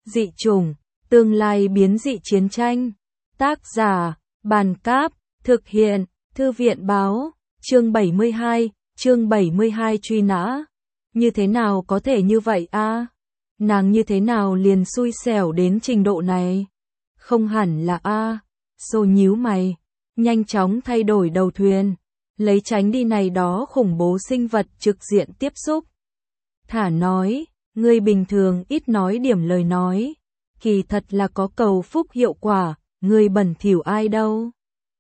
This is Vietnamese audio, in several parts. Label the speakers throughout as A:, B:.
A: Dị chủng, tương lai biến dị chiến tranh. Tác giả, Bàn Cáp, thực hiện, Thư viện Báo, chương 72 truy nã. Như thế nào có thể như vậy a? Nàng như thế nào liền xui xẻo đến trình độ này? Không hẳn là a. Xô nhíu mày, nhanh chóng thay đổi đầu thuyền, lấy tránh đi này đó khủng bố sinh vật trực diện tiếp xúc. Thả nói, ngươi bình thường ít nói điểm lời nói, kỳ thật là có cầu phúc hiệu quả, ngươi bẩn thỉu ai đâu.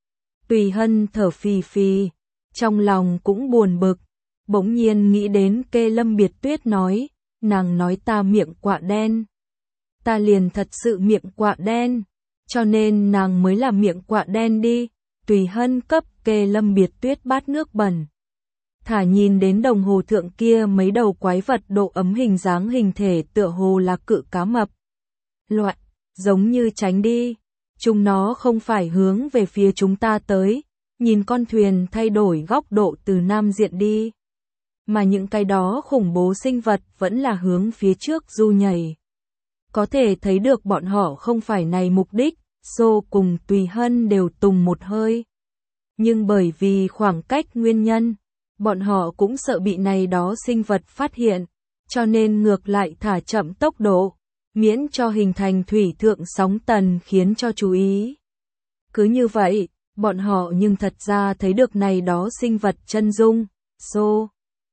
A: Tùy Hân thở phì phì, trong lòng cũng buồn bực, bỗng nhiên nghĩ đến Kê Lâm Biệt Tuyết nói, nàng nói ta miệng quạ đen. Ta liền thật sự miệng quạ đen, cho nên nàng mới là miệng quạ đen đi. Tùy Hân cấp Kê Lâm Biệt Tuyết bát nước bẩn. Thả nhìn đến đồng hồ thượng kia mấy đầu quái vật độ ấm hình dáng hình thể tựa hồ là cự cá mập. Loại, giống như tránh đi, chúng nó không phải hướng về phía chúng ta tới, nhìn con thuyền thay đổi góc độ từ nam diện đi. Mà những cái đó khủng bố sinh vật vẫn là hướng phía trước du nhảy. Có thể thấy được bọn họ không phải này mục đích, Xô cùng Tùy Hân đều tùng một hơi. Nhưng bởi vì khoảng cách nguyên nhân, bọn họ cũng sợ bị này đó sinh vật phát hiện, cho nên ngược lại thả chậm tốc độ, miễn cho hình thành thủy thượng sóng tần khiến cho chú ý. Cứ như vậy, bọn họ nhưng thật ra thấy được này đó sinh vật chân dung, Xô.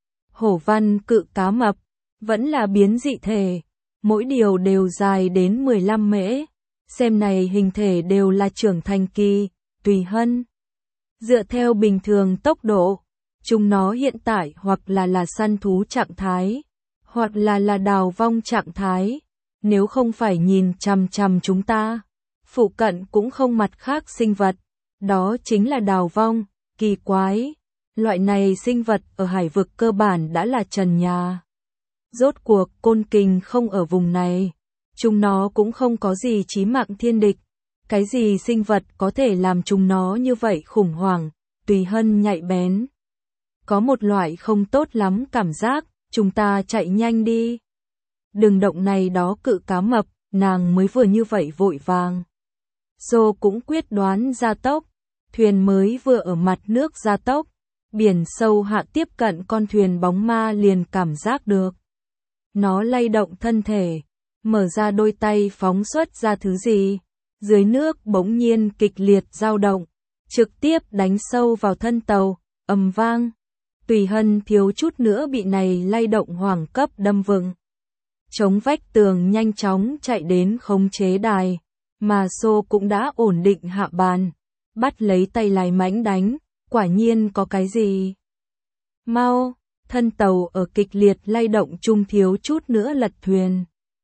A: Hổ văn cự cá mập, vẫn là biến dị thể, mỗi điều đều dài đến 15 mễ, xem này hình thể đều là trưởng thành kỳ. Tùy Hân. Dựa theo bình thường tốc độ, chúng nó hiện tại hoặc là săn thú trạng thái, hoặc là đào vong trạng thái, nếu không phải nhìn chằm chằm chúng ta, phụ cận cũng không mặt khác sinh vật, đó chính là đào vong, kỳ quái. Loại này sinh vật ở hải vực cơ bản đã là trần nhà. Rốt cuộc Côn Kình không ở vùng này, chúng nó cũng không có gì chí mạng thiên địch. Cái gì sinh vật có thể làm chúng nó như vậy khủng hoảng? Tùy Hân nhạy bén. Có một loại không tốt lắm cảm giác, chúng ta chạy nhanh đi. Đừng động này đó cự cá mập, nàng mới vừa như vậy vội vàng. Xô cũng quyết đoán gia tốc, thuyền mới vừa ở mặt nước gia tốc. Biển sâu hạ tiếp cận con thuyền bóng ma liền cảm giác được. Nó lay động thân thể, mở ra đôi tay phóng xuất ra thứ gì. Dưới nước bỗng nhiên kịch liệt dao động, trực tiếp đánh sâu vào thân tàu, ầm vang. Tùy Hân thiếu chút nữa bị này lay động hoàng cấp đâm vựng. Chống vách tường nhanh chóng chạy đến khống chế đài, mà Xô cũng đã ổn định hạ bàn, bắt lấy tay lái mãnh đánh. Quả nhiên có cái gì? Mau, thân tàu ở kịch liệt lay động chung thiếu chút nữa lật thuyền.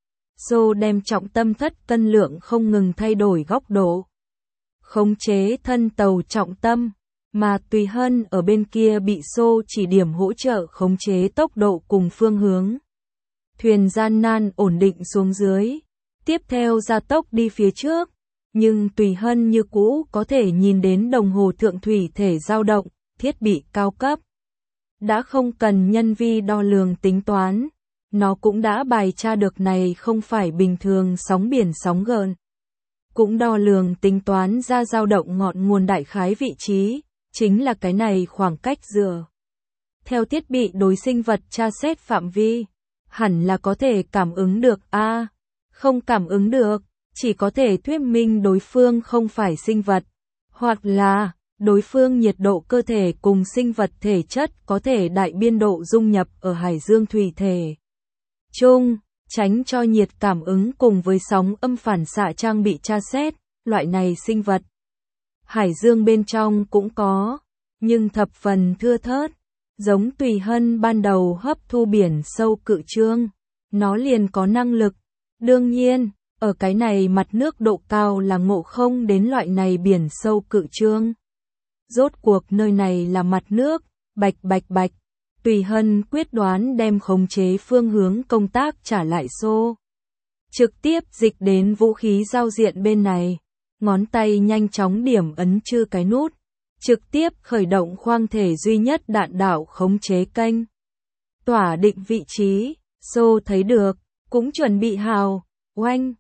A: Xô đem trọng tâm thất cân lượng không ngừng thay đổi góc độ. Khống chế thân tàu trọng tâm, mà Tùy Hân ở bên kia bị Xô chỉ điểm hỗ trợ khống chế tốc độ cùng phương hướng. Thuyền gian nan ổn định xuống dưới, tiếp theo gia tốc đi phía trước. Nhưng Tùy Hân như cũ có thể nhìn đến đồng hồ thượng thủy thể dao động, thiết bị cao cấp. Đã không cần nhân vi đo lường tính toán, nó cũng đã bài tra được này không phải bình thường sóng biển sóng gợn. Cũng đo lường tính toán ra dao động ngọn nguồn đại khái vị trí, chính là cái này khoảng cách dựa. Theo thiết bị đối sinh vật tra xét phạm vi, hẳn là có thể cảm ứng được a, không cảm ứng được. Chỉ có thể thuyết minh đối phương không phải sinh vật, hoặc là đối phương nhiệt độ cơ thể cùng sinh vật thể chất có thể đại biên độ dung nhập ở hải dương thủy thể chung, tránh cho nhiệt cảm ứng cùng với sóng âm phản xạ trang bị tra xét. Loại này sinh vật hải dương bên trong cũng có, nhưng thập phần thưa thớt, giống Tùy Hân ban đầu hấp thu biển sâu cự trương, nó liền có năng lực. Đương nhiên, ở cái này mặt nước độ cao là ngộ không đến loại này biển sâu cự trương. Rốt cuộc nơi này là mặt nước, bạch bạch bạch. Tùy Hân quyết đoán đem khống chế phương hướng công tác trả lại Xô. Trực tiếp dịch đến vũ khí giao diện bên này, ngón tay nhanh chóng điểm ấn chư cái nút. Trực tiếp khởi động khoang thể duy nhất đạn đạo khống chế kênh. Tỏa định vị trí, Xô thấy được, cũng chuẩn bị hào, oanh.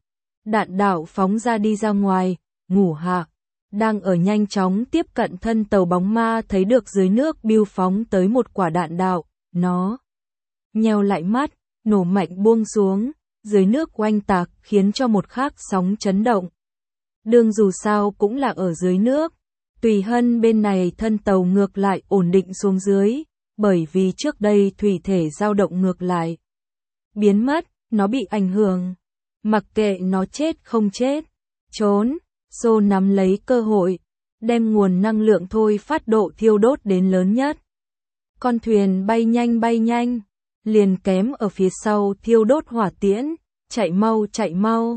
A: Đạn đạo phóng ra đi ra ngoài, ngủ hạ. Đang ở nhanh chóng tiếp cận thân tàu bóng ma thấy được dưới nước bưu phóng tới một quả đạn đạo, nó nheo lại mắt, nổ mạnh buông xuống, dưới nước oanh tạc khiến cho một khắc sóng chấn động. Đường dù sao cũng là ở dưới nước, Tùy Hân bên này thân tàu ngược lại ổn định xuống dưới, bởi vì trước đây thủy thể dao động ngược lại. Biến mất, nó bị ảnh hưởng. Mặc kệ nó chết không chết, trốn, Xô nắm lấy cơ hội, đem nguồn năng lượng thôi phát độ thiêu đốt đến lớn nhất. Con thuyền bay nhanh, liền kém ở phía sau thiêu đốt hỏa tiễn, chạy mau.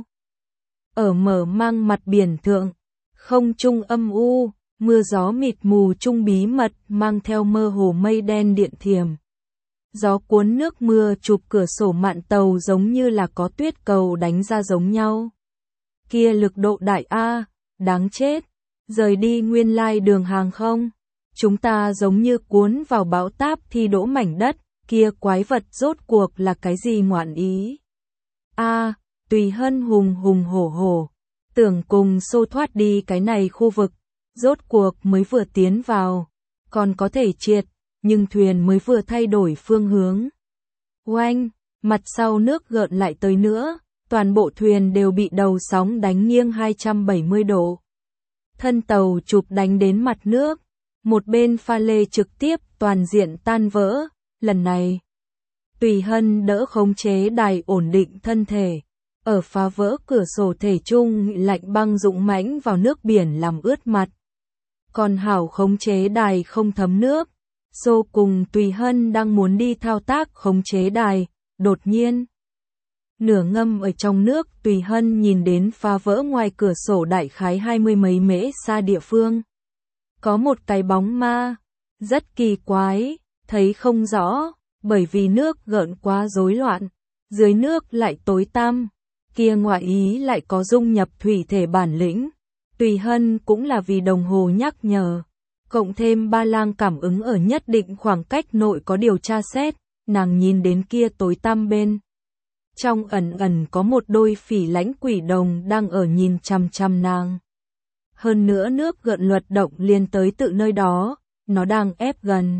A: Ở mở mang mặt biển thượng, không trung âm u, mưa gió mịt mù trung bí mật mang theo mơ hồ mây đen điện thiểm. Gió cuốn nước mưa chụp cửa sổ mạn tàu giống như là có tuyết cầu đánh ra giống nhau. Kia lực độ đại A, đáng chết, rời đi nguyên lai đường hàng không. Chúng ta giống như cuốn vào bão táp thi đỗ mảnh đất, kia quái vật rốt cuộc là cái gì ngoạn ý. A, Tùy Hân hùng hổ, tưởng cùng Xô thoát đi cái này khu vực, rốt cuộc mới vừa tiến vào, còn có thể triệt, nhưng thuyền mới vừa thay đổi phương hướng. Oanh, mặt sau nước gợn lại tới nữa, toàn bộ thuyền đều bị đầu sóng đánh nghiêng 270 độ. Thân tàu chụp đánh đến mặt nước, một bên pha lê trực tiếp toàn diện tan vỡ, lần này Tùy Hân đỡ khống chế đài ổn định thân thể, ở phá vỡ cửa sổ thể trung lạnh băng dũng mãnh vào nước biển làm ướt mặt. Còn hảo khống chế đài không thấm nước, Xô cùng Tùy Hân đang muốn đi thao tác khống chế đài, đột nhiên nửa ngâm ở trong nước, Tùy Hân nhìn đến phá vỡ ngoài cửa sổ đại khái 20 mấy mễ xa địa phương. Có một cái bóng ma, rất kỳ quái, thấy không rõ, bởi vì nước gợn quá rối loạn, dưới nước lại tối tăm, kia ngoại ý lại có dung nhập thủy thể bản lĩnh. Tùy Hân cũng là vì đồng hồ nhắc nhở, cộng thêm ba lang cảm ứng ở nhất định khoảng cách nội có điều tra xét, nàng nhìn đến kia tối tăm bên. Trong ẩn có một đôi phỉ lãnh quỷ đồng đang ở nhìn chằm chằm nàng. Hơn nữa nước gợn luật động liền tới tự nơi đó, nó đang ép gần.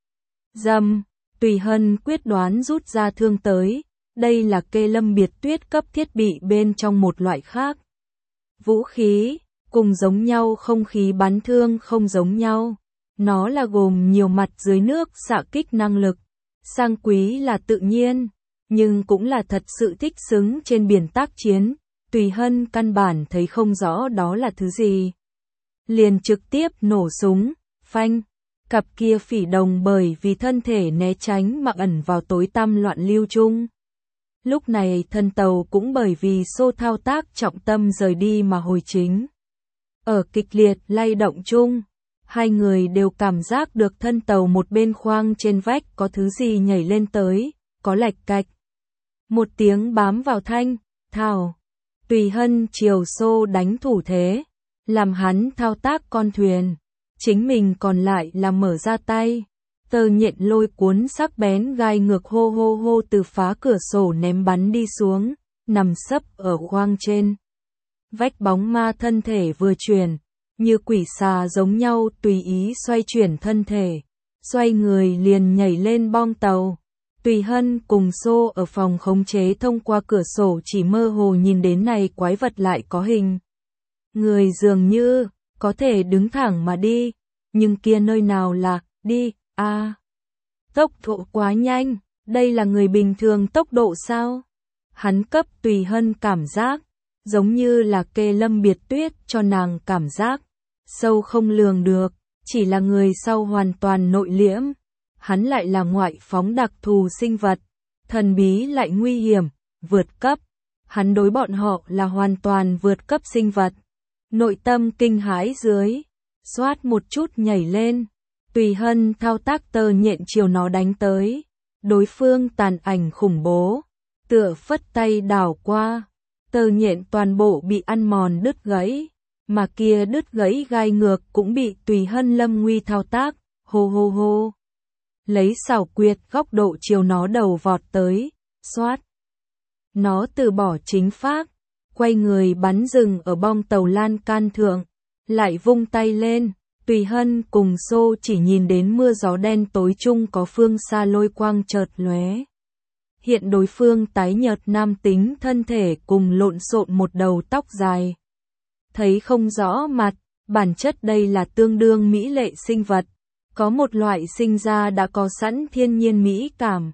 A: Dầm, Tùy Hân quyết đoán rút ra thương tới, đây là kê lâm biệt tuyết cấp thiết bị bên trong một loại khác. Vũ khí, cùng giống nhau không khí bắn thương không giống nhau. Nó là gồm nhiều mặt dưới nước xạ kích năng lực, sang quý là tự nhiên, nhưng cũng là thật sự thích xứng trên biển tác chiến. Tùy Hân căn bản thấy không rõ đó là thứ gì. Liền trực tiếp nổ súng, phanh. Cặp kia phỉ đồng bởi vì thân thể né tránh mà ẩn vào tối tăm loạn lưu chung. Lúc này thân tàu cũng bởi vì Xô thao tác trọng tâm rời đi mà hồi chính. Ở kịch liệt lay động chung, hai người đều cảm giác được thân tàu một bên khoang trên vách có thứ gì nhảy lên tới, có lạch cạch. Một tiếng bám vào thanh, thào. Tùy Hân chiều Xô đánh thủ thế, làm hắn thao tác con thuyền. Chính mình còn lại là mở ra tay. Tơ nhện lôi cuốn sắc bén gai ngược hô từ phá cửa sổ ném bắn đi xuống, nằm sấp ở khoang trên. Vách bóng ma thân thể vừa chuyển, như quỷ xà giống nhau tùy ý xoay chuyển thân thể, xoay người liền nhảy lên bong tàu. Tùy Hân cùng Xô ở phòng khống chế thông qua cửa sổ chỉ mơ hồ nhìn đến này quái vật lại có hình. Người dường như có thể đứng thẳng mà đi, nhưng kia nơi nào là đi, tốc độ quá nhanh, đây là người bình thường tốc độ sao? Hắn cấp Tùy Hân cảm giác, giống như là kê lâm biệt tuyết cho nàng cảm giác, sâu không lường được, chỉ là người sau hoàn toàn nội liễm. Hắn lại là ngoại phóng đặc thù sinh vật, thần bí lại nguy hiểm, vượt cấp. Hắn đối bọn họ là hoàn toàn vượt cấp sinh vật. Nội tâm kinh hãi dưới, xoát một chút nhảy lên. Tùy Hân thao tác tơ nhện chiều nó đánh tới. Đối phương tàn ảnh khủng bố, tựa phất tay đảo qua. Tơ nhện toàn bộ bị ăn mòn đứt gãy, mà kia đứt gãy gai ngược cũng bị Tùy Hân lâm nguy thao tác, hô. Lấy xảo quyệt góc độ chiều nó đầu vọt tới, xoát. Nó từ bỏ chính pháp, quay người bắn dừng ở bong tàu lan can thượng, lại vung tay lên. Tùy Hân cùng Xô chỉ nhìn đến mưa gió đen tối chung có phương xa lôi quang chợt lóe. Hiện đối phương tái nhợt nam tính thân thể cùng lộn xộn một đầu tóc dài. Thấy không rõ mặt, bản chất đây là tương đương mỹ lệ sinh vật, có một loại sinh ra đã có sẵn thiên nhiên mỹ cảm.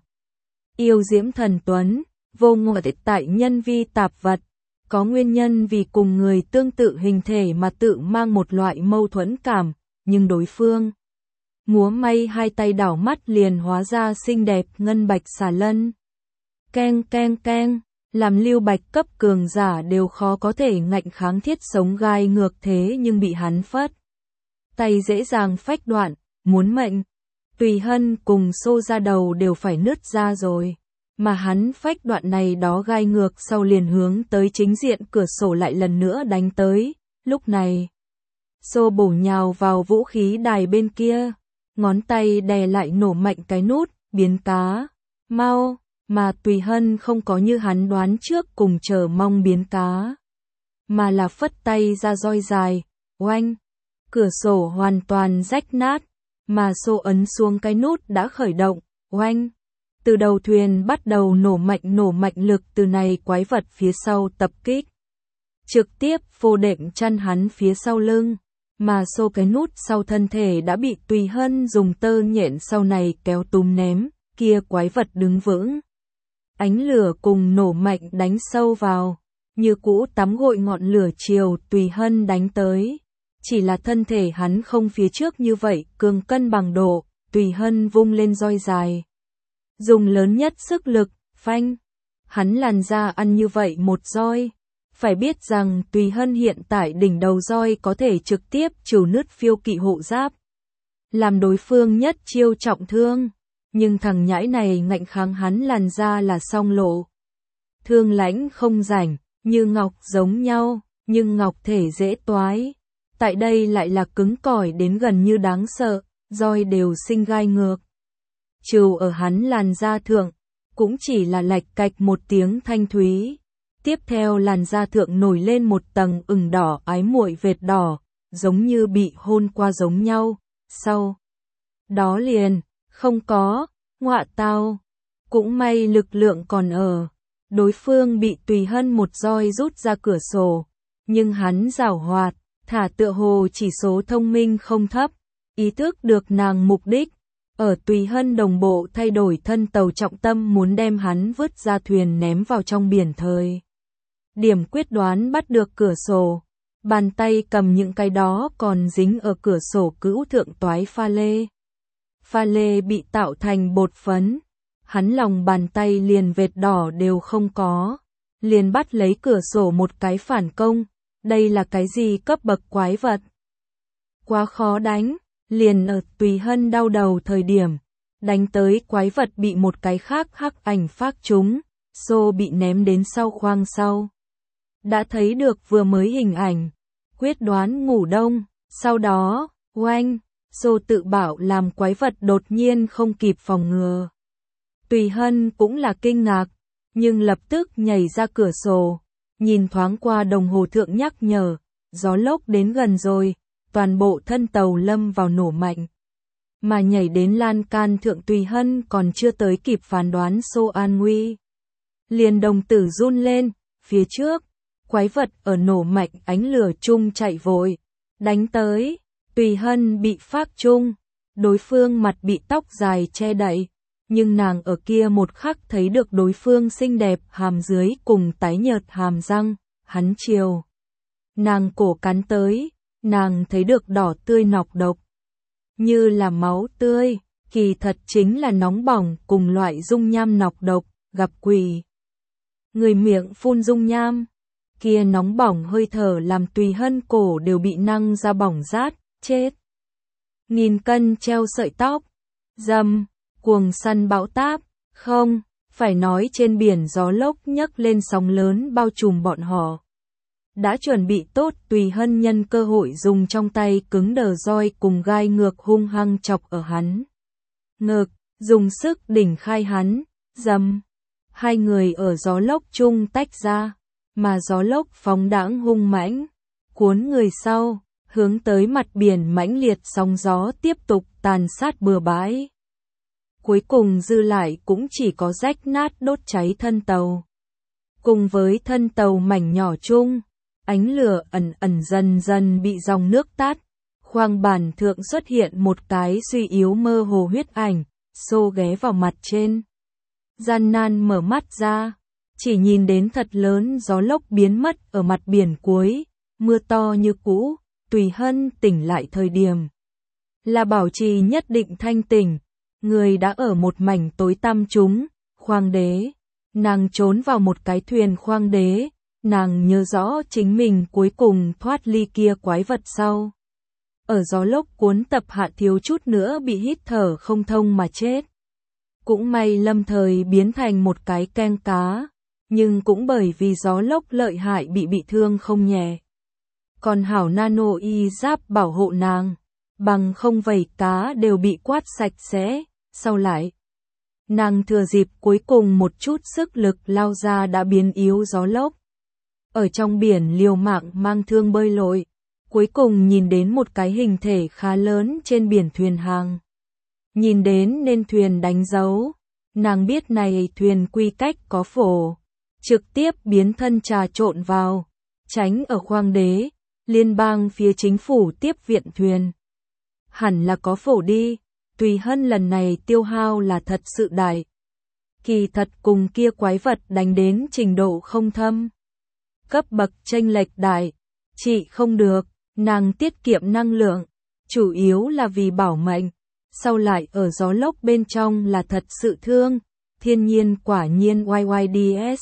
A: Yêu diễm thần tuấn, vô ngộ tại nhân vi tạp vật, có nguyên nhân vì cùng người tương tự hình thể mà tự mang một loại mâu thuẫn cảm, nhưng đối phương múa may hai tay đảo mắt liền hóa ra xinh đẹp ngân bạch xà lân. Keng keng keng, làm Lưu Bạch cấp cường giả đều khó có thể ngạnh kháng thiết sống gai ngược thế nhưng bị hắn phất tay dễ dàng phách đoạn, muốn mệnh. Tùy Hân cùng Xô ra đầu đều phải nứt ra rồi, mà hắn phách đoạn này đó gai ngược sau liền hướng tới chính diện cửa sổ lại lần nữa đánh tới. Lúc này, Xô bổ nhào vào vũ khí đài bên kia, ngón tay đè lại nổ mạnh cái nút, biến cá, mau, mà Tùy Hân không có như hắn đoán trước cùng chờ mong biến cá, mà là phất tay ra roi dài, oanh, cửa sổ hoàn toàn rách nát, mà Xô ấn xuống cái nút đã khởi động, oanh. Từ đầu thuyền bắt đầu nổ mạnh lực từ này quái vật phía sau tập kích. Trực tiếp phô đệm chân hắn phía sau lưng, mà Xô cái nút sau thân thể đã bị Tùy Hân dùng tơ nhện sau này kéo túm ném, kia quái vật đứng vững. Ánh lửa cùng nổ mạnh đánh sâu vào, như cũ tắm gội ngọn lửa chiều Tùy Hân đánh tới. Chỉ là thân thể hắn không phía trước như vậy, cường cân bằng độ, Tùy Hân vung lên roi dài. Dùng lớn nhất sức lực, phanh. Hắn làn ra ăn như vậy một roi. Phải biết rằng Tùy Hân hiện tại đỉnh đầu roi có thể trực tiếp trừ nứt phiêu kỵ hộ giáp, làm đối phương nhất chiêu trọng thương. Nhưng thằng nhãi này ngạnh kháng hắn làn ra là song lộ. Thương lãnh không rảnh, như ngọc giống nhau, nhưng ngọc thể dễ toái. Tại đây lại là cứng cỏi đến gần như đáng sợ, roi đều sinh gai ngược. Trừ ở hắn làn da thượng, cũng chỉ là lạch cạch một tiếng thanh thúy. Tiếp theo làn da thượng nổi lên một tầng ửng đỏ ái muội vệt đỏ, giống như bị hôn qua giống nhau. Sau đó liền, không có, ngọa tao. Cũng may lực lượng còn ở. Đối phương bị Tùy Hân một roi rút ra cửa sổ, nhưng hắn giảo hoạt, thả tựa hồ chỉ số thông minh không thấp, ý thức được nàng mục đích. Ở Tùy Hân đồng bộ thay đổi thân tàu trọng tâm muốn đem hắn vứt ra thuyền ném vào trong biển thời. Điểm quyết đoán bắt được cửa sổ, bàn tay cầm những cái đó còn dính ở cửa sổ cữu thượng toái pha lê. Pha lê bị tạo thành bột phấn, hắn lòng bàn tay liền vệt đỏ đều không có, liền bắt lấy cửa sổ một cái phản công. Đây là cái gì cấp bậc quái vật? Quá khó đánh, liền ở Tùy Hân đau đầu thời điểm, đánh tới quái vật bị một cái khác hắc ảnh phác trúng, Xô bị ném đến sau khoang sau. Đã thấy được vừa mới hình ảnh, quyết đoán ngủ đông, sau đó, oanh, Xô tự bảo làm quái vật đột nhiên không kịp phòng ngừa. Tùy Hân cũng là kinh ngạc, nhưng lập tức nhảy ra cửa sổ. Nhìn thoáng qua đồng hồ thượng nhắc nhở, gió lốc đến gần rồi, toàn bộ thân tàu lâm vào nổ mạnh. Mà nhảy đến lan can thượng Tùy Hân còn chưa tới kịp phán đoán Xô an nguy. Liền đồng tử run lên, phía trước, quái vật ở nổ mạnh ánh lửa chung chạy vội, đánh tới, Tùy Hân bị phác chung, đối phương mặt bị tóc dài che đậy. Nhưng nàng ở kia một khắc thấy được đối phương xinh đẹp hàm dưới cùng tái nhợt hàm răng, hắn chiều. Nàng cổ cắn tới, nàng thấy được đỏ tươi nọc độc. Như là máu tươi, kỳ thật chính là nóng bỏng cùng loại dung nham nọc độc, gặp quỷ. Người miệng phun dung nham, kia nóng bỏng hơi thở làm Tùy Hân cổ đều bị năng ra bỏng rát, chết. Nghìn cân treo sợi tóc, dầm. Cuồng săn bão táp, không, phải nói trên biển gió lốc nhấc lên sóng lớn bao trùm bọn họ. Đã chuẩn bị tốt Tùy Hân nhân cơ hội dùng trong tay cứng đờ roi cùng gai ngược hung hăng chọc ở hắn. Ngực, dùng sức đỉnh khai hắn, dầm. Hai người ở gió lốc chung tách ra, mà gió lốc phóng đãng hung mãnh, cuốn người sau, hướng tới mặt biển mãnh liệt sóng gió tiếp tục tàn sát bừa bãi. Cuối cùng dư lại cũng chỉ có rách nát đốt cháy thân tàu. Cùng với thân tàu mảnh nhỏ chung, ánh lửa ẩn ẩn dần dần bị dòng nước tắt. Khoang bản thượng xuất hiện một cái suy yếu mơ hồ huyết ảnh, xô ghé vào mặt trên. Gian nan mở mắt ra, chỉ nhìn đến thật lớn gió lốc biến mất ở mặt biển cuối, mưa to như cũ. Tùy Hân tỉnh lại thời điểm là bảo trì nhất định thanh tỉnh, người đã ở một mảnh tối tăm trúng, khoang đế. Nàng trốn vào một cái thuyền khoang đế, nàng nhớ rõ chính mình cuối cùng thoát ly kia quái vật sau. Ở gió lốc cuốn tập hạ thiếu chút nữa bị hít thở không thông mà chết. Cũng may lâm thời biến thành một cái keng cá, nhưng cũng bởi vì gió lốc lợi hại bị thương không nhẹ. Còn hảo nano y giáp bảo hộ nàng, bằng không vảy cá đều bị quát sạch sẽ, sau lại. Nàng thừa dịp cuối cùng một chút sức lực lao ra đã biến yếu gió lốc. Ở trong biển liều mạng mang thương bơi lội, cuối cùng nhìn đến một cái hình thể khá lớn trên biển thuyền hàng. Nhìn đến nên thuyền đánh dấu, nàng biết này thuyền quy cách có phổ, trực tiếp biến thân trà trộn vào, tránh ở khoang đế, liên bang phía chính phủ tiếp viện thuyền. Hẳn là có phổ đi, Tùy Hân lần này tiêu hao là thật sự đại. Kỳ thật cùng kia quái vật đánh đến trình độ không thâm. Cấp bậc chênh lệch đại, chị không được, nàng tiết kiệm năng lượng, chủ yếu là vì bảo mệnh. Sau lại ở gió lốc bên trong là thật sự thương, thiên nhiên quả nhiên YYDS.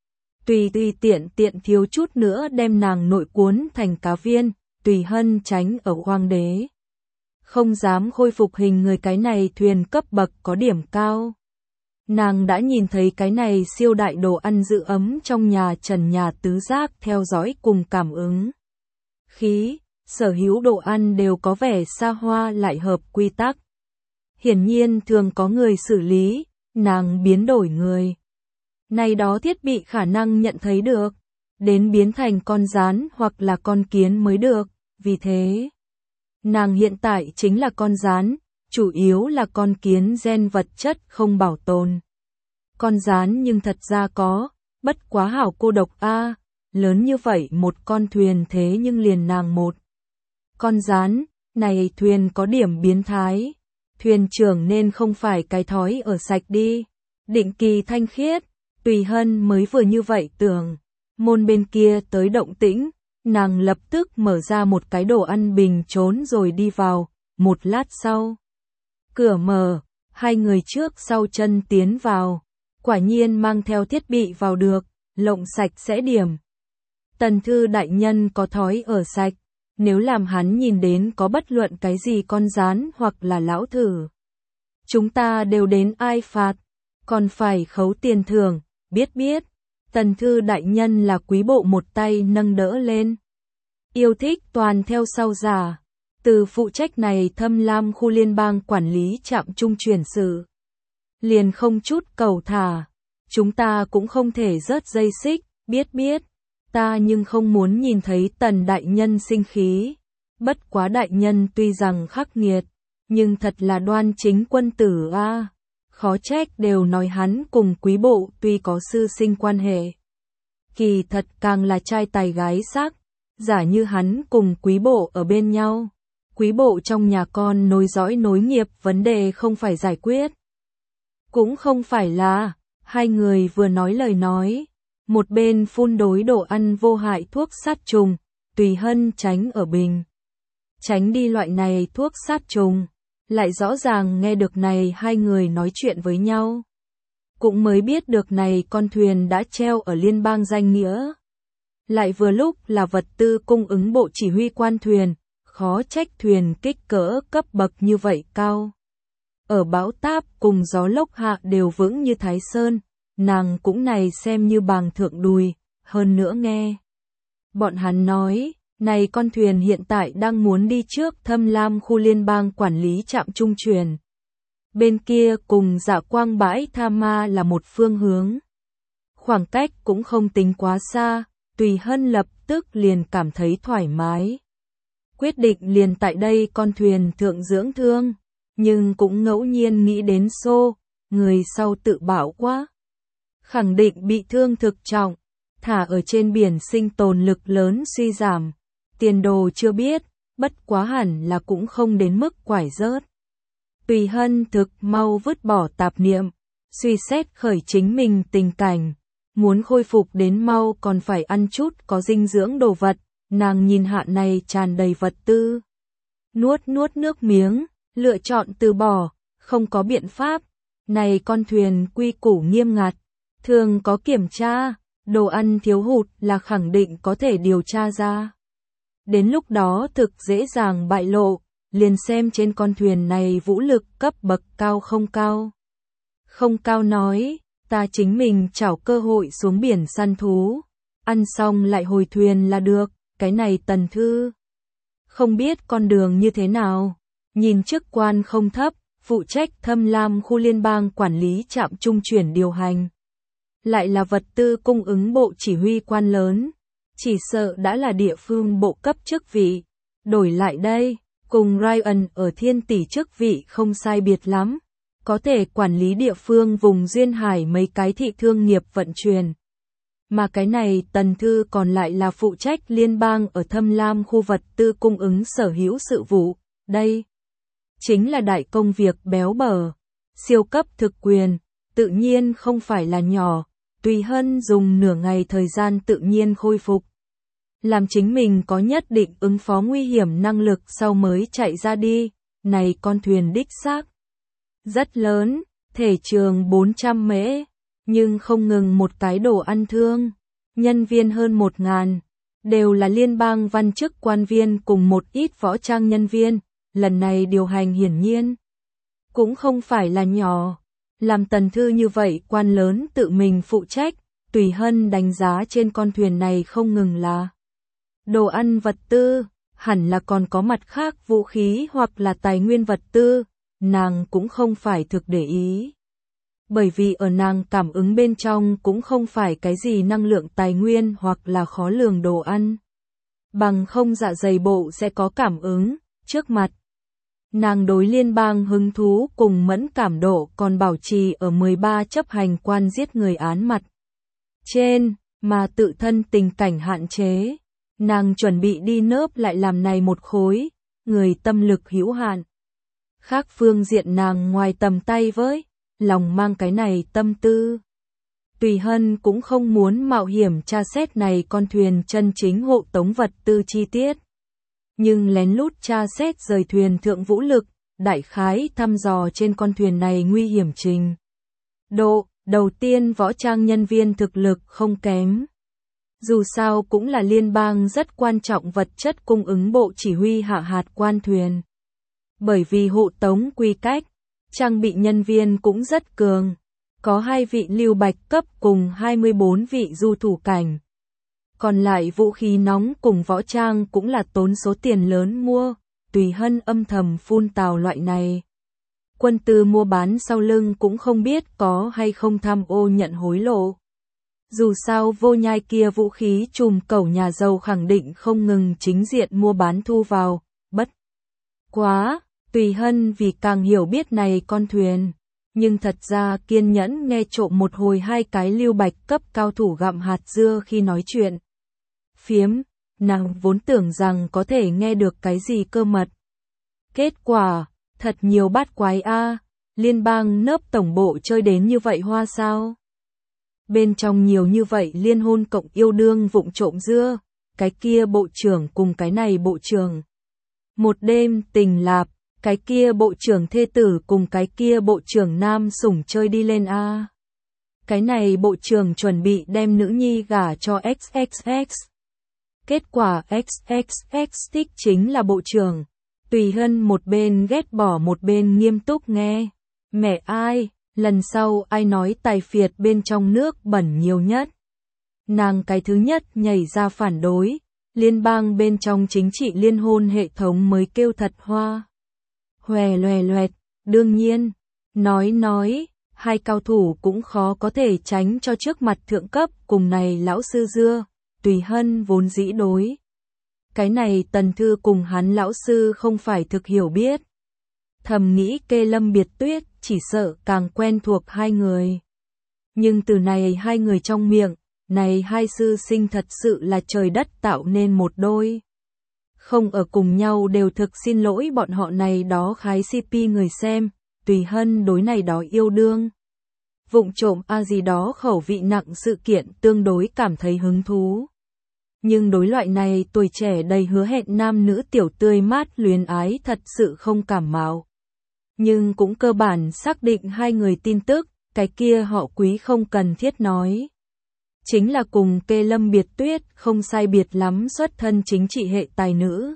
A: Tùy tiện thiếu chút nữa đem nàng nội cuốn thành cá viên, Tùy Hân tránh ở khoang đế. Không dám khôi phục hình người, cái này thuyền cấp bậc có điểm cao. Nàng đã nhìn thấy cái này siêu đại đồ ăn giữ ấm trong nhà trần nhà tứ giác theo dõi cùng cảm ứng. Khí, sở hữu đồ ăn đều có vẻ xa hoa lại hợp quy tắc. Hiển nhiên thường có người xử lý, nàng biến đổi người. Này đó thiết bị khả năng nhận thấy được, đến biến thành con gián hoặc là con kiến mới được, vì thế. Nàng hiện tại chính là con gián, chủ yếu là con kiến gen vật chất không bảo tồn. Con gián nhưng thật ra có, bất quá hảo cô độc a, lớn như vậy một con thuyền thế nhưng liền nàng một. Con gián, này thuyền có điểm biến thái, thuyền trưởng nên không phải cái thói ở sạch đi, định kỳ thanh khiết, Tùy Hân mới vừa như vậy tưởng, môn bên kia tới động tĩnh. Nàng lập tức mở ra một cái đồ ăn bình trốn rồi đi vào, một lát sau. Cửa mở, hai người trước sau chân tiến vào, quả nhiên mang theo thiết bị vào được, lộng sạch sẽ điểm. Tần Thư đại nhân có thói ở sạch, nếu làm hắn nhìn đến có bất luận cái gì con gián hoặc là lão thử. Chúng ta đều đến ai phạt, còn phải khấu tiền thưởng, biết. Tần Thư đại nhân là quý bộ một tay nâng đỡ lên. Yêu thích toàn theo sau giả. Từ phụ trách này Thâm Lam khu liên bang quản lý trạm trung chuyển sự. Liền không chút cầu thả. Chúng ta cũng không thể rớt dây xích, biết. Ta nhưng không muốn nhìn thấy Tần đại nhân sinh khí. Bất quá đại nhân tuy rằng khắc nghiệt, nhưng thật là đoan chính quân tử a. Khó trách đều nói hắn cùng quý bộ tuy có sư sinh quan hệ. Kỳ thật càng là trai tài gái sắc, giả như hắn cùng quý bộ ở bên nhau. Quý bộ trong nhà con nối dõi nối nghiệp vấn đề không phải giải quyết. Cũng không phải là, hai người vừa nói lời nói, một bên phun đối đồ ăn vô hại thuốc sát trùng, Tùy Hân tránh ở bình. Tránh đi loại này thuốc sát trùng. Lại rõ ràng nghe được này hai người nói chuyện với nhau. Cũng mới biết được này con thuyền đã treo ở liên bang danh nghĩa. Lại vừa lúc là vật tư cung ứng bộ chỉ huy quan thuyền, khó trách thuyền kích cỡ cấp bậc như vậy cao. Ở bão táp cùng gió lốc hạ đều vững như Thái Sơn, nàng cũng này xem như bàng thượng đùi, hơn nữa nghe. Bọn hắn nói, này con thuyền hiện tại đang muốn đi trước Thâm Lam khu liên bang quản lý trạm trung chuyển. Bên kia cùng Dạ Quang bãi Tha Ma là một phương hướng. Khoảng cách cũng không tính quá xa, Tùy Hân lập tức liền cảm thấy thoải mái. Quyết định liền tại đây con thuyền thượng dưỡng thương, nhưng cũng ngẫu nhiên nghĩ đến Xô, người sau tự bảo quá. Khẳng định bị thương thực trọng, thả ở trên biển sinh tồn lực lớn suy giảm, tiền đồ chưa biết, bất quá hẳn là cũng không đến mức quải rớt. Tùy Hân thực mau vứt bỏ tạp niệm, suy xét khởi chính mình tình cảnh, muốn khôi phục đến mau còn phải ăn chút có dinh dưỡng đồ vật, nàng nhìn hạ này tràn đầy vật tư. Nuốt nước miếng, lựa chọn từ bỏ, không có biện pháp, này con thuyền quy củ nghiêm ngặt, thường có kiểm tra, đồ ăn thiếu hụt là khẳng định có thể điều tra ra. Đến lúc đó thực dễ dàng bại lộ, liền xem trên con thuyền này vũ lực cấp bậc cao không cao. Không cao nói, ta chính mình chảo cơ hội xuống biển săn thú, ăn xong lại hồi thuyền là được, cái này Tần Thư. Không biết con đường như thế nào, nhìn chức quan không thấp, phụ trách Thâm Lam khu liên bang quản lý trạm trung chuyển điều hành. Lại là vật tư cung ứng bộ chỉ huy quan lớn, chỉ sợ đã là địa phương bộ cấp chức vị. Đổi lại đây, cùng Ryan ở Thiên Tỷ chức vị không sai biệt lắm, có thể quản lý địa phương vùng duyên hải mấy cái thị thương nghiệp vận chuyển. Mà cái này Tần Thư còn lại là phụ trách liên bang ở Thâm Lam khu vật tư cung ứng sở hữu sự vụ, đây chính là đại công việc béo bở, siêu cấp thực quyền, tự nhiên không phải là nhỏ. Tùy Hân dùng nửa ngày thời gian tự nhiên khôi phục, làm chính mình có nhất định ứng phó nguy hiểm năng lực sau mới chạy ra đi. Này con thuyền đích xác rất lớn, thể trường 400 mễ, nhưng không ngừng một cái đồ ăn thương, nhân viên hơn 1000, đều là liên bang văn chức quan viên cùng một ít võ trang nhân viên, lần này điều hành hiển nhiên cũng không phải là nhỏ. Làm Tần Thư như vậy quan lớn tự mình phụ trách, Tùy Hân đánh giá trên con thuyền này không ngừng là đồ ăn vật tư, hẳn là còn có mặt khác vũ khí hoặc là tài nguyên vật tư, nàng cũng không phải thực để ý. Bởi vì ở nàng cảm ứng bên trong cũng không phải cái gì năng lượng tài nguyên hoặc là khó lường đồ ăn. Bằng không dạ dày bộ sẽ có cảm ứng, trước mặt. Nàng đối liên bang hứng thú cùng mẫn cảm độ còn bảo trì ở 13 chấp hành quan giết người án mặt trên, mà tự thân tình cảnh hạn chế. Nàng chuẩn bị đi nớp lại làm này một khối, người tâm lực hữu hạn. Khác phương diện nàng ngoài tầm tay với, lòng mang cái này tâm tư. Tùy Hân cũng không muốn mạo hiểm tra xét này con thuyền chân chính hộ tống vật tư chi tiết. Nhưng lén lút tra xét rời thuyền thượng vũ lực, đại khái thăm dò trên con thuyền này nguy hiểm trình độ. Đầu tiên võ trang nhân viên thực lực không kém. Dù sao cũng là liên bang rất quan trọng vật chất cung ứng bộ chỉ huy hạ hạt quan thuyền. Bởi vì hộ tống quy cách, trang bị nhân viên cũng rất cường. Có 2 vị lưu bạch cấp cùng 24 vị du thủ cảnh. Còn lại vũ khí nóng cùng võ trang cũng là tốn số tiền lớn mua, Tùy Hân âm thầm phun tào loại này. Quân tư mua bán sau lưng cũng không biết có hay không tham ô nhận hối lộ. Dù sao vô nhai kia vũ khí trùm cẩu nhà giàu khẳng định không ngừng chính diện mua bán thu vào, bất quá, Tùy Hân vì càng hiểu biết này con thuyền. Nhưng thật ra kiên nhẫn nghe trộm một hồi 2 cái lưu bạch cấp cao thủ gặm hạt dưa khi nói chuyện. Phiếm, nàng vốn tưởng rằng có thể nghe được cái gì cơ mật. Kết quả, thật nhiều bát quái a, liên bang nớp tổng bộ chơi đến như vậy hoa sao? Bên trong nhiều như vậy liên hôn cộng yêu đương vụng trộm dưa, cái kia bộ trưởng cùng cái này bộ trưởng. Một đêm tình lạp, cái kia bộ trưởng thê tử cùng cái kia bộ trưởng nam sủng chơi đi lên a. Cái này bộ trưởng chuẩn bị đem nữ nhi gả cho XXX. Kết quả XXX thích chính là bộ trưởng. Tùy Hân một bên ghét bỏ một bên nghiêm túc nghe. Mẹ ai, lần sau ai nói tài phiệt bên trong nước bẩn nhiều nhất. Nàng cái thứ nhất nhảy ra phản đối. Liên bang bên trong chính trị liên hôn hệ thống mới kêu thật hoa. Hòe loè loẹt, đương nhiên. Nói, 2 cao thủ cũng khó có thể tránh cho trước mặt thượng cấp cùng này lão sư dưa. Tùy Hân vốn dĩ đối. Cái này Tần Thư cùng hắn lão sư không phải thực hiểu biết. Thầm nghĩ Kê Lâm Biệt Tuyết chỉ sợ càng quen thuộc hai người. Nhưng từ này hai người trong miệng, này hai sư sinh thật sự là trời đất tạo nên một đôi. Không ở cùng nhau đều thực xin lỗi bọn họ này đó khái CP người xem, Tùy Hân đối này đó yêu đương. Vụng trộm gì đó khẩu vị nặng sự kiện tương đối cảm thấy hứng thú. Nhưng đối loại này tuổi trẻ đầy hứa hẹn nam nữ tiểu tươi mát luyến ái thật sự không cảm mạo. Nhưng cũng cơ bản xác định hai người tin tức, cái kia họ Quý không cần thiết nói. Chính là cùng Kê Lâm Biệt Tuyết không sai biệt lắm xuất thân chính trị hệ tài nữ.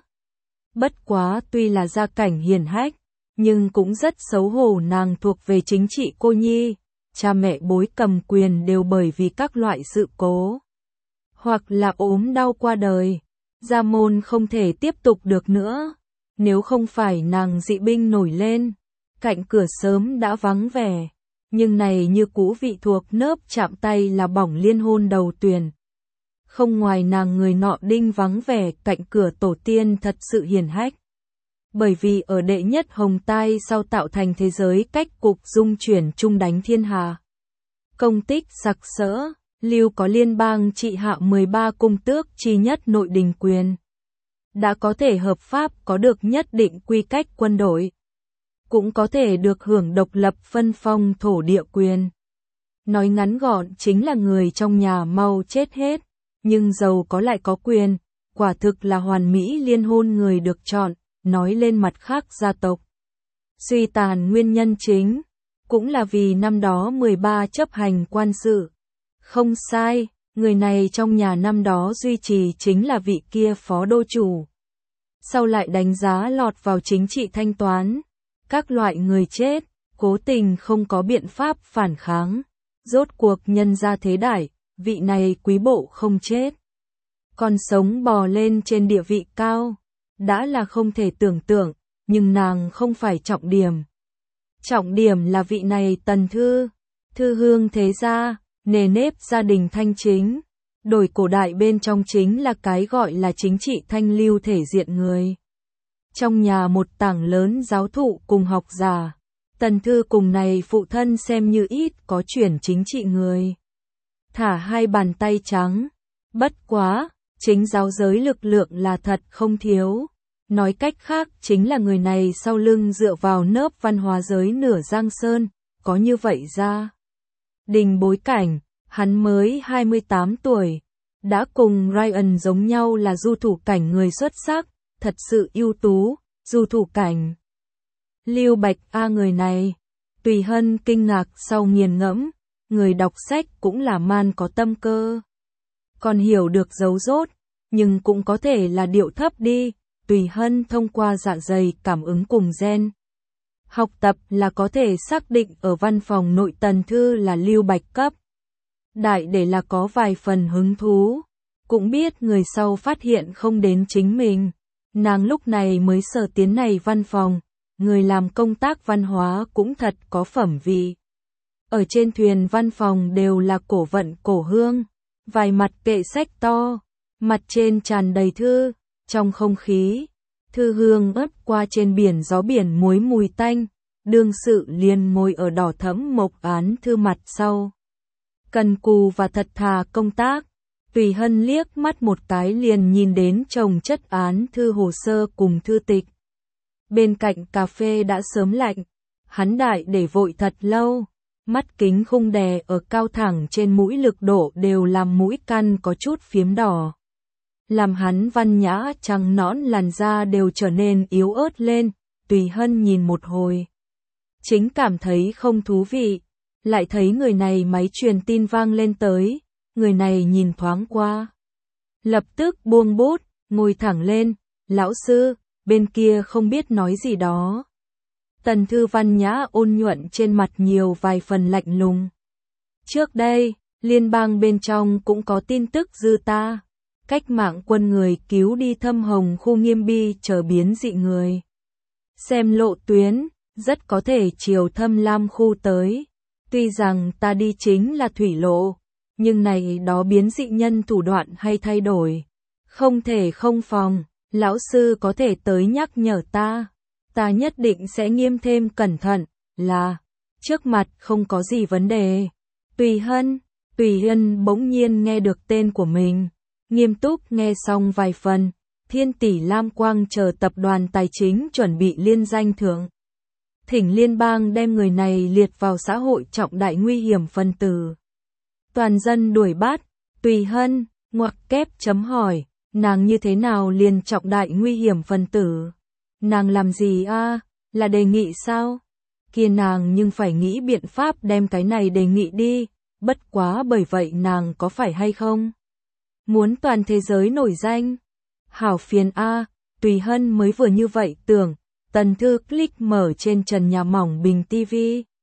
A: Bất quá tuy là gia cảnh hiển hách, nhưng cũng rất xấu hổ nàng thuộc về chính trị cô nhi, cha mẹ bối cầm quyền đều bởi vì các loại sự cố. Hoặc là ốm đau qua đời, gia môn không thể tiếp tục được nữa, nếu không phải nàng dị binh nổi lên, cạnh cửa sớm đã vắng vẻ. Nhưng này như cũ vị thuộc nớp chạm tay là bỏng liên hôn đầu tuyển. Không ngoài nàng người nọ đinh vắng vẻ cạnh cửa tổ tiên thật sự hiển hách. Bởi vì ở đệ nhất hồng tai sau tạo thành thế giới cách cục dung chuyển trung đánh thiên hà. Công tích sặc sỡ, Lưu có liên bang trị hạ 13 cung tước chi nhất nội đình quyền. Đã có thể hợp pháp có được nhất định quy cách quân đội. Cũng có thể được hưởng độc lập phân phong thổ địa quyền. Nói ngắn gọn chính là người trong nhà mau chết hết, nhưng giàu có lại có quyền, quả thực là hoàn mỹ liên hôn người được chọn, nói lên mặt khác gia tộc. Suy tàn nguyên nhân chính, cũng là vì năm đó 13 chấp hành quan sự. Không sai, người này trong nhà năm đó duy trì chính là vị kia phó đô chủ. Sau lại đánh giá lọt vào chính trị thanh toán. Các loại người chết, cố tình không có biện pháp phản kháng. Rốt cuộc nhân ra thế đại, vị này quý bộ không chết. Còn sống bò lên trên địa vị cao, đã là không thể tưởng tượng, nhưng nàng không phải trọng điểm. Trọng điểm là vị này Tần Thư, thư hương thế gia, nề nếp gia đình thanh chính. Đổi cổ đại bên trong chính là cái gọi là chính trị thanh lưu thể diện người. Trong nhà một tảng lớn giáo thụ cùng học giả, Tần Thư cùng này phụ thân xem như ít có chuyển chính trị người. Thả hai bàn tay trắng, bất quá, chính giáo giới lực lượng là thật không thiếu. Nói cách khác chính là người này sau lưng dựa vào nớp văn hóa giới nửa Giang Sơn, có như vậy ra. Đình bối cảnh, hắn mới 28 tuổi, đã cùng Ryan giống nhau là du thủ cảnh người xuất sắc. Thật sự ưu tú, du thủ cảnh. Lưu Bạch người này, Tùy Hân kinh ngạc sau nghiền ngẫm, người đọc sách cũng là man có tâm cơ. Còn hiểu được dấu rốt, nhưng cũng có thể là điệu thấp đi, Tùy Hân thông qua dạ dày cảm ứng cùng gen. Học tập là có thể xác định ở văn phòng nội Tần Thư là Lưu Bạch cấp. Đại để là có vài phần hứng thú, cũng biết người sau phát hiện không đến chính mình. Nàng lúc này mới sở tiến này văn phòng, người làm công tác văn hóa cũng thật có phẩm vị. Ở trên thuyền văn phòng đều là cổ vận cổ hương, vài mặt kệ sách to, mặt trên tràn đầy thư, trong không khí, thư hương ướt qua trên biển gió biển muối mùi tanh, đương sự liền ngồi ở đỏ thẫm mộc án thư mặt sau. Cần cù và thật thà công tác. Tùy Hân liếc mắt một cái liền nhìn đến chồng chất án thư hồ sơ cùng thư tịch. Bên cạnh cà phê đã sớm lạnh, hắn đại để vội thật lâu, mắt kính khung đè ở cao thẳng trên mũi lực độ đều làm mũi căn có chút phiếm đỏ. Làm hắn văn nhã trắng nõn làn da đều trở nên yếu ớt lên, Tùy Hân nhìn một hồi. Chính cảm thấy không thú vị, lại thấy người này máy truyền tin vang lên tới. Người này nhìn thoáng qua, lập tức buông bút, ngồi thẳng lên, lão sư, bên kia không biết nói gì đó. Tần Thư văn nhã ôn nhuận trên mặt nhiều vài phần lạnh lùng. Trước đây, liên bang bên trong cũng có tin tức dư ta, cách mạng quân người cứu đi Thâm Hồng khu Nghiêm Bi trở biến dị người. Xem lộ tuyến, rất có thể chiều Thâm Lam khu tới, tuy rằng ta đi chính là thủy lộ. Nhưng này đó biến dị nhân thủ đoạn hay thay đổi. Không thể không phòng, lão sư có thể tới nhắc nhở ta. Ta nhất định sẽ nghiêm thêm cẩn thận, là, trước mặt không có gì vấn đề. Tùy Hân bỗng nhiên nghe được tên của mình. Nghiêm túc nghe xong vài phần, Thiên tỷ Lam Quang chờ tập đoàn tài chính chuẩn bị liên danh thưởng. Thỉnh liên bang đem người này liệt vào xã hội trọng đại nguy hiểm phân tử. Toàn dân đuổi bắt, Tùy Hân, ngoặc kép chấm hỏi, nàng như thế nào liền trọng đại nguy hiểm phân tử? Nàng làm gì a? Là đề nghị sao? Kia nàng nhưng phải nghĩ biện pháp đem cái này đề nghị đi, bất quá bởi vậy nàng có phải hay không? Muốn toàn thế giới nổi danh? Hảo phiền a, Tùy Hân mới vừa như vậy tưởng, Tần Thư click mở trên trần nhà mỏng bình TV.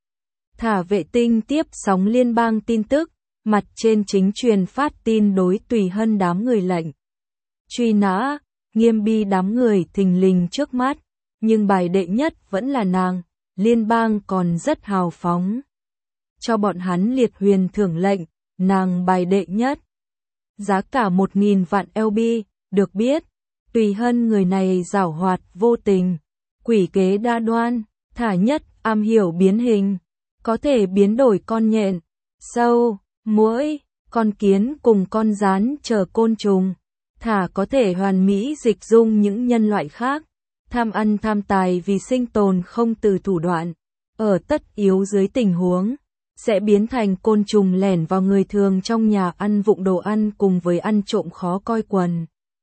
A: Thả vệ tinh tiếp sóng liên bang tin tức, mặt trên chính truyền phát tin đối Tùy Hân đám người lệnh. Truy nã, nghiêm bi đám người thình lình trước mắt, nhưng bài đệ nhất vẫn là nàng, liên bang còn rất hào phóng. Cho bọn hắn liệt huyền thưởng lệnh, nàng bài đệ nhất. Giá cả 1.000 vạn LB, được biết, Tùy Hân người này giảo hoạt vô tình, quỷ kế đa đoan, thả nhất am hiểu biến hình, có thể biến đổi con nhện, sâu, muỗi, con kiến cùng con gián chờ côn trùng, thả có thể hoàn mỹ dịch dung những nhân loại khác, tham ăn tham tài vì sinh tồn không từ thủ đoạn, ở tất yếu dưới tình huống, sẽ biến thành côn trùng lẻn vào người thường trong nhà ăn vụng đồ ăn cùng với ăn trộm khó coi quần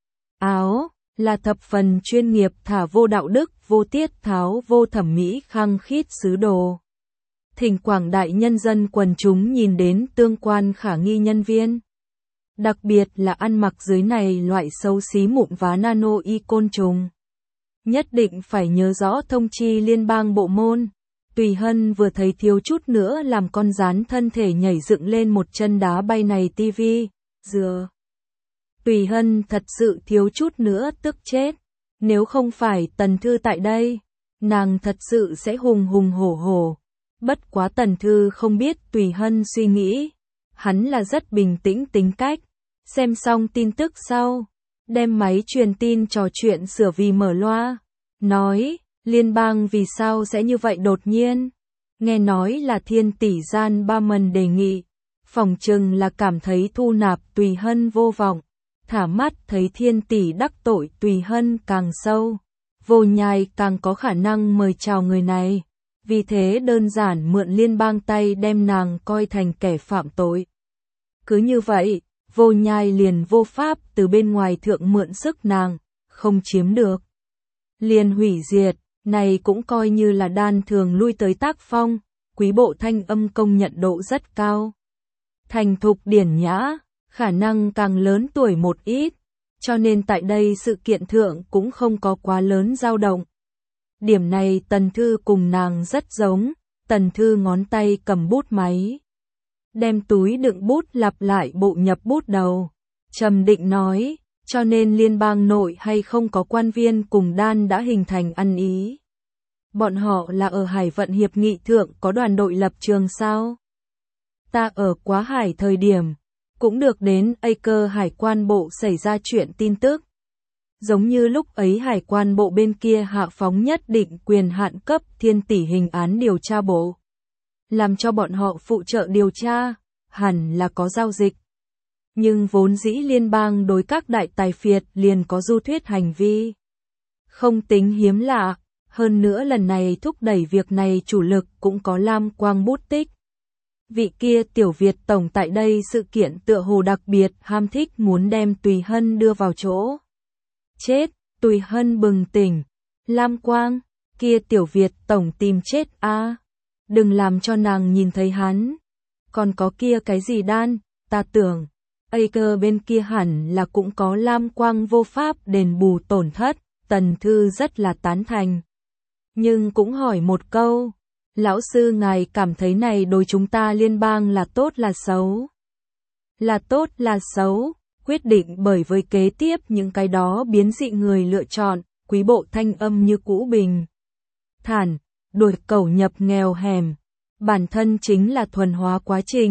A: áo, là thập phần chuyên nghiệp thả vô đạo đức, vô tiết tháo, vô thẩm mỹ khăng khít sứ đồ. Thỉnh quảng đại nhân dân quần chúng nhìn đến tương quan khả nghi nhân viên. Đặc biệt là ăn mặc dưới này loại xấu xí mụn vá nano y côn trùng. Nhất định phải nhớ rõ thông chi liên bang bộ môn. Tùy Hân vừa thấy thiếu chút nữa làm con rán thân thể nhảy dựng lên một chân đá bay này tivi, dừa. Tùy Hân thật sự thiếu chút nữa tức chết. Nếu không phải Tần Thư tại đây, nàng thật sự sẽ hùng hùng hổ hổ. Bất quá Tần Thư không biết Tùy Hân suy nghĩ. Hắn là rất bình tĩnh tính cách. Xem xong tin tức sau, đem máy truyền tin trò chuyện sửa vì mở loa. Nói, liên bang vì sao sẽ như vậy đột nhiên? Nghe nói là Thiên tỷ Gian Ba Mần đề nghị. Phỏng chừng là cảm thấy thu nạp Tùy Hân vô vọng. Thả mắt thấy Thiên tỷ đắc tội Tùy Hân càng sâu. Vô Nhai càng có khả năng mời chào người này. Vì thế đơn giản mượn liên bang tay đem nàng coi thành kẻ phạm tội. Cứ như vậy, Vô Nhai liền vô pháp từ bên ngoài thượng mượn sức nàng, không chiếm được. Liền hủy diệt, này cũng coi như là đan thường lui tới tác phong, quý bộ thanh âm công nhận độ rất cao. Thành thục điển nhã, khả năng càng lớn tuổi một ít, cho nên tại đây sự kiện thượng cũng không có quá lớn dao động. Điểm này Tần Thư cùng nàng rất giống, Tần Thư ngón tay cầm bút máy. Đem túi đựng bút lặp lại bộ nhập bút đầu. Trầm định nói, cho nên liên bang nội hay không có quan viên cùng đan đã hình thành ăn ý. Bọn họ là ở Hải vận hiệp nghị thượng có đoàn đội lập trường sao? Ta ở Quá Hải thời điểm, cũng được đến cơ hải quan bộ xảy ra chuyện tin tức. Giống như lúc ấy hải quan bộ bên kia hạ phóng nhất định quyền hạn cấp Thiên tỷ hình án điều tra bộ. Làm cho bọn họ phụ trợ điều tra, hẳn là có giao dịch. Nhưng vốn dĩ liên bang đối các đại tài phiệt liền có du thuyết hành vi. Không tính hiếm lạ, hơn nữa lần này thúc đẩy việc này chủ lực cũng có Lam Quang bút tích. Vị kia tiểu Việt tổng tại đây sự kiện tựa hồ đặc biệt ham thích muốn đem Tùy Hân đưa vào chỗ. Chết, Tùy Hân bừng tỉnh. Lam Quang, kia tiểu Việt tổng tìm chết a. Đừng làm cho nàng nhìn thấy hắn. Còn có kia cái gì đan, ta tưởng, cơ bên kia hẳn là cũng có Lam Quang vô pháp đền bù tổn thất, Tần Thư rất là tán thành. Nhưng cũng hỏi một câu, lão sư ngài cảm thấy này đối chúng ta liên bang là tốt là xấu? Là tốt là xấu, quyết định bởi với kế tiếp những cái đó biến dị người lựa chọn, quý bộ thanh âm như cũ bình. Thản, đuổi cẩu nhập nghèo hẻm, bản thân chính là thuần hóa quá trình,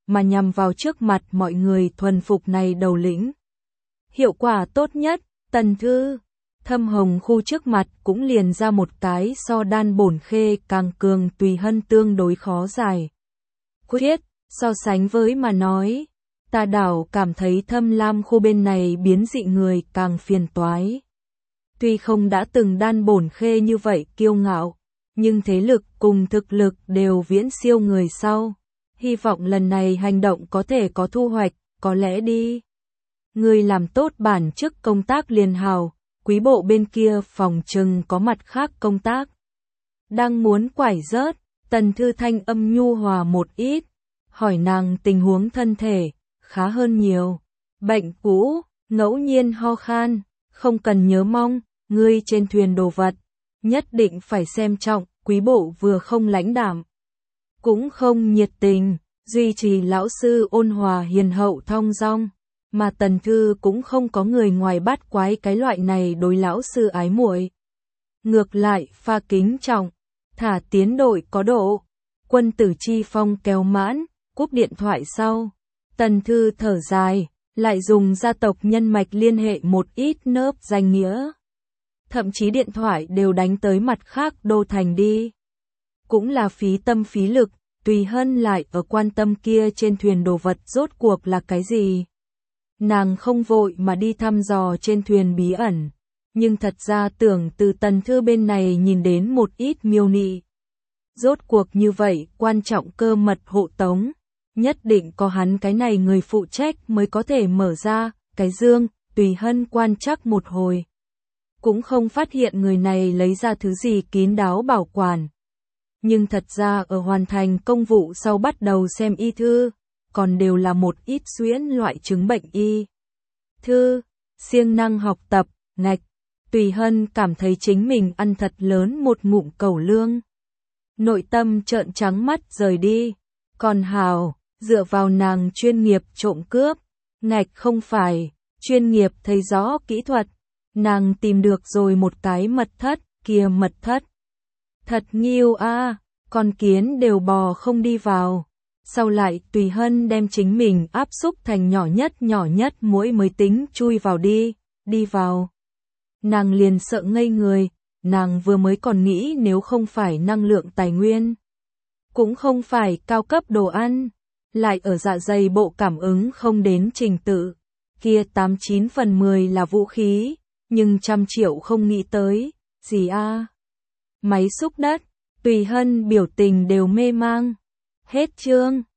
A: mà nhằm vào trước mặt mọi người thuần phục này đầu lĩnh. Hiệu quả tốt nhất, Tần Thư, Thâm Hồng khu trước mặt cũng liền ra một cái so Đan Bổn Khê càng cường Tùy Hân tương đối khó giải quyết, so sánh với mà nói, ta đảo cảm thấy Thâm Lam khu bên này biến dị người càng phiền toái. Tuy không đã từng Đan Bổn Khê như vậy kiêu ngạo, nhưng thế lực cùng thực lực đều viễn siêu người sau. Hy vọng lần này hành động có thể có thu hoạch, có lẽ đi. Người làm tốt bản chức công tác liền hào, quý bộ bên kia phòng trừng có mặt khác công tác. Đang muốn quải rớt, Tần Thư thanh âm nhu hòa một ít, hỏi nàng tình huống thân thể, khá hơn nhiều. Bệnh cũ, ngẫu nhiên ho khan, không cần nhớ mong, ngươi trên thuyền đồ vật. Nhất định phải xem trọng, quý bộ vừa không lãnh đạm, cũng không nhiệt tình, duy trì lão sư ôn hòa hiền hậu thong dong, mà Tần Thư cũng không có người ngoài bắt quái cái loại này đối lão sư ái muội. Ngược lại pha kính trọng, thả tiến đội có độ. Quân Tử Chi Phong kéo mãn, cúp điện thoại sau, Tần Thư thở dài, lại dùng gia tộc nhân mạch liên hệ một ít nớp danh nghĩa. Thậm chí điện thoại đều đánh tới mặt khác đô thành đi. Cũng là phí tâm phí lực, Tùy Hân lại ở quan tâm kia trên thuyền đồ vật rốt cuộc là cái gì. Nàng không vội mà đi thăm dò trên thuyền bí ẩn, nhưng thật ra tưởng từ Tần Thư bên này nhìn đến một ít miêu nị. Rốt cuộc như vậy, quan trọng cơ mật hộ tống, nhất định có hắn cái này người phụ trách mới có thể mở ra, cái dương, Tùy Hân quan trắc một hồi. Cũng không phát hiện người này lấy ra thứ gì kín đáo bảo quản. Nhưng thật ra ở hoàn thành công vụ sau bắt đầu xem y thư, còn đều là một ít xuyễn loại chứng bệnh y. Thư, siêng năng học tập, ngạch, Tùy Hân cảm thấy chính mình ăn thật lớn một ngụm cẩu lương. Nội tâm trợn trắng mắt rời đi, còn hào, dựa vào nàng chuyên nghiệp trộm cướp, ngạch không phải, chuyên nghiệp thấy rõ kỹ thuật. Nàng tìm được rồi một cái mật thất, kia mật thất. Thật nghiêu a, con kiến đều bò không đi vào. Sau lại Tùy Hân đem chính mình áp xúc thành nhỏ nhất muỗi mới tính chui vào đi vào. Nàng liền sợ ngây người, nàng vừa mới còn nghĩ nếu không phải năng lượng tài nguyên, cũng không phải cao cấp đồ ăn, lại ở dạ dày bộ cảm ứng không đến trình tự, kia 89 phần 10 là vũ khí. Nhưng 100 triệu không nghĩ tới, gì a? Máy xúc đất, Tùy Hân biểu tình đều mê mang. Hết chương.